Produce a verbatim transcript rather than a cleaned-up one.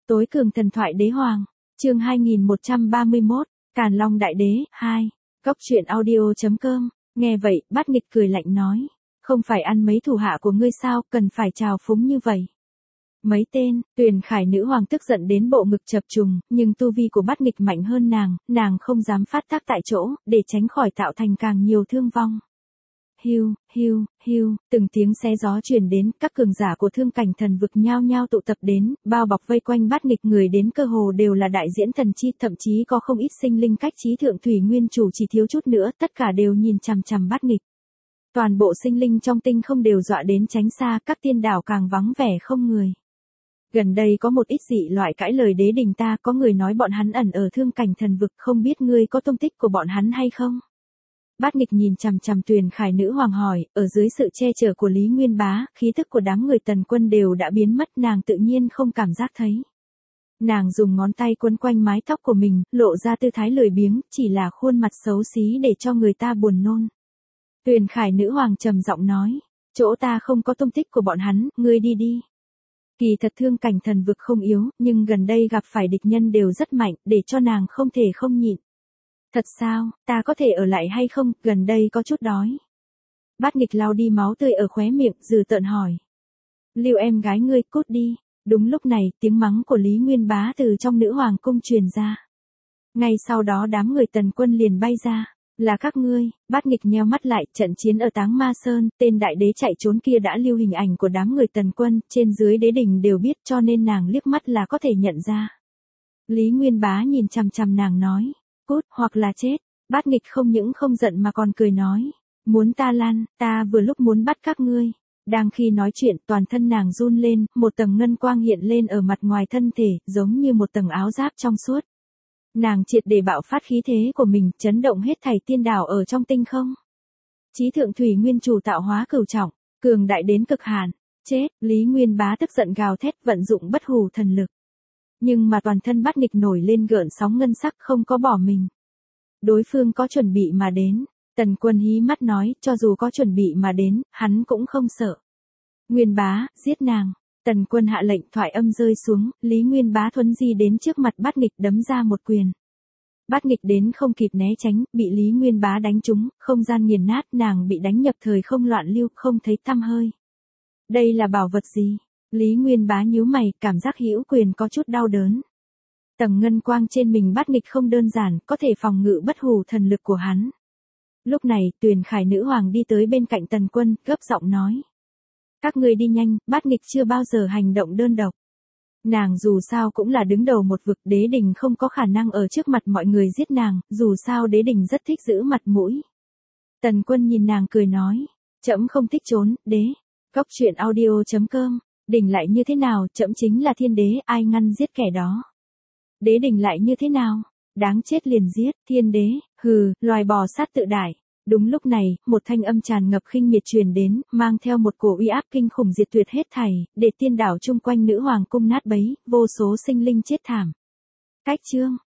Tối cường thần thoại đế hoàng, chương hai nghìn một trăm ba mươi mốt, Càn Long Đại Đế, hai, Cốc truyện audio.com, nghe vậy, Bát Nghịch cười lạnh nói, không phải ăn mấy thủ hạ của ngươi sao, cần phải trào phúng như vậy. Mấy tên, Tuyền Khải nữ hoàng tức giận đến bộ ngực chập trùng, nhưng tu vi của Bát Nghịch mạnh hơn nàng, nàng không dám phát tác tại chỗ, để tránh khỏi tạo thành càng nhiều thương vong. Hiu, hiu, hiu, từng tiếng xé gió truyền đến, các cường giả của thương cảnh thần vực nhao nhao tụ tập đến, bao bọc vây quanh Bát Nghịch, người đến cơ hồ đều là đại diễn thần chi, thậm chí có không ít sinh linh cách trí thượng thủy nguyên chủ chỉ thiếu chút nữa, tất cả đều nhìn chằm chằm Bát Nghịch. Toàn bộ sinh linh trong tinh không đều dọa đến tránh xa, các tiên đảo càng vắng vẻ không người. Gần đây có một ít dị loại cãi lời đế đình ta, có người nói bọn hắn ẩn ở thương cảnh thần vực, không biết ngươi có tung tích của bọn hắn hay không? Bát Nghịch nhìn chằm chằm Tuyền Khải nữ hoàng hỏi, ở dưới sự che chở của Lý Nguyên Bá, khí thức của đám người Tần Quân đều đã biến mất, nàng tự nhiên không cảm giác thấy. Nàng dùng ngón tay quấn quanh mái tóc của mình, lộ ra tư thái lười biếng, chỉ là khuôn mặt xấu xí để cho người ta buồn nôn. Tuyền Khải nữ hoàng trầm giọng nói, chỗ ta không có tung tích của bọn hắn, ngươi đi đi. Kỳ thật thương cảnh thần vực không yếu, nhưng gần đây gặp phải địch nhân đều rất mạnh, để cho nàng không thể không nhịn. Thật sao, ta có thể ở lại hay không, gần đây có chút đói. Bát Nghịch lau đi máu tươi ở khóe miệng, dừ tợn hỏi. Lưu em gái ngươi, cút đi. Đúng lúc này, tiếng mắng của Lý Nguyên Bá từ trong nữ hoàng cung truyền ra. Ngay sau đó đám người Tần Quân liền bay ra. Là các ngươi. Bát Nghịch nheo mắt lại, trận chiến ở Táng Ma Sơn, tên đại đế chạy trốn kia đã lưu hình ảnh của đám người Tần Quân, trên dưới đế đình đều biết, cho nên nàng liếc mắt là có thể nhận ra. Lý Nguyên Bá nhìn chằm chằm nàng nói, cút, hoặc là chết. Bát Nghịch không những không giận mà còn cười nói, muốn ta lăn, ta vừa lúc muốn bắt các ngươi. Đang khi nói chuyện, toàn thân nàng run lên, một tầng ngân quang hiện lên ở mặt ngoài thân thể, giống như một tầng áo giáp trong suốt. Nàng triệt để bạo phát khí thế của mình, chấn động hết thảy tiên đảo ở trong tinh không. Chí thượng thủy nguyên chủ tạo hóa cửu trọng, cường đại đến cực hạn. Chết, Lý Nguyên Bá tức giận gào thét, vận dụng bất hủ thần lực. Nhưng mà toàn thân Bát Nghịch nổi lên gợn sóng ngân sắc, không có bỏ mình. Đối phương có chuẩn bị mà đến. Tần Quân hí mắt nói, cho dù có chuẩn bị mà đến, hắn cũng không sợ. Nguyên Bá, giết nàng. Tần Quân hạ lệnh, thoại âm rơi xuống, Lý Nguyên Bá thuấn di đến trước mặt Bát Nghịch đấm ra một quyền. Bát Nghịch đến không kịp né tránh, bị Lý Nguyên Bá đánh trúng, không gian nghiền nát, nàng bị đánh nhập thời không loạn lưu, không thấy tăm hơi. Đây là bảo vật gì? Lý Nguyên Bá nhíu mày, cảm giác hữu quyền có chút đau đớn. Tầng ngân quang trên mình Bát Nghịch không đơn giản, có thể phòng ngự bất hủ thần lực của hắn. Lúc này, Tuyền Khải nữ hoàng đi tới bên cạnh Tần Quân, gấp giọng nói. Các ngươi đi nhanh, Bát Nghịch chưa bao giờ hành động đơn độc. Nàng dù sao cũng là đứng đầu một vực, đế đình không có khả năng ở trước mặt mọi người giết nàng, dù sao đế đình rất thích giữ mặt mũi. Tần Quân nhìn nàng cười nói, trẫm không thích trốn, đế. Cốc truyện audio.com, đình lại như thế nào, trẫm chính là thiên đế, ai ngăn giết kẻ đó. Đế đình lại như thế nào, đáng chết liền giết, thiên đế, hừ, loài bò sát tự đại. Đúng lúc này, một thanh âm tràn ngập khinh miệt truyền đến, mang theo một cổ uy áp kinh khủng diệt tuyệt hết thảy, để tiên đảo chung quanh nữ hoàng cung nát bấy, vô số sinh linh chết thảm. Cách chương,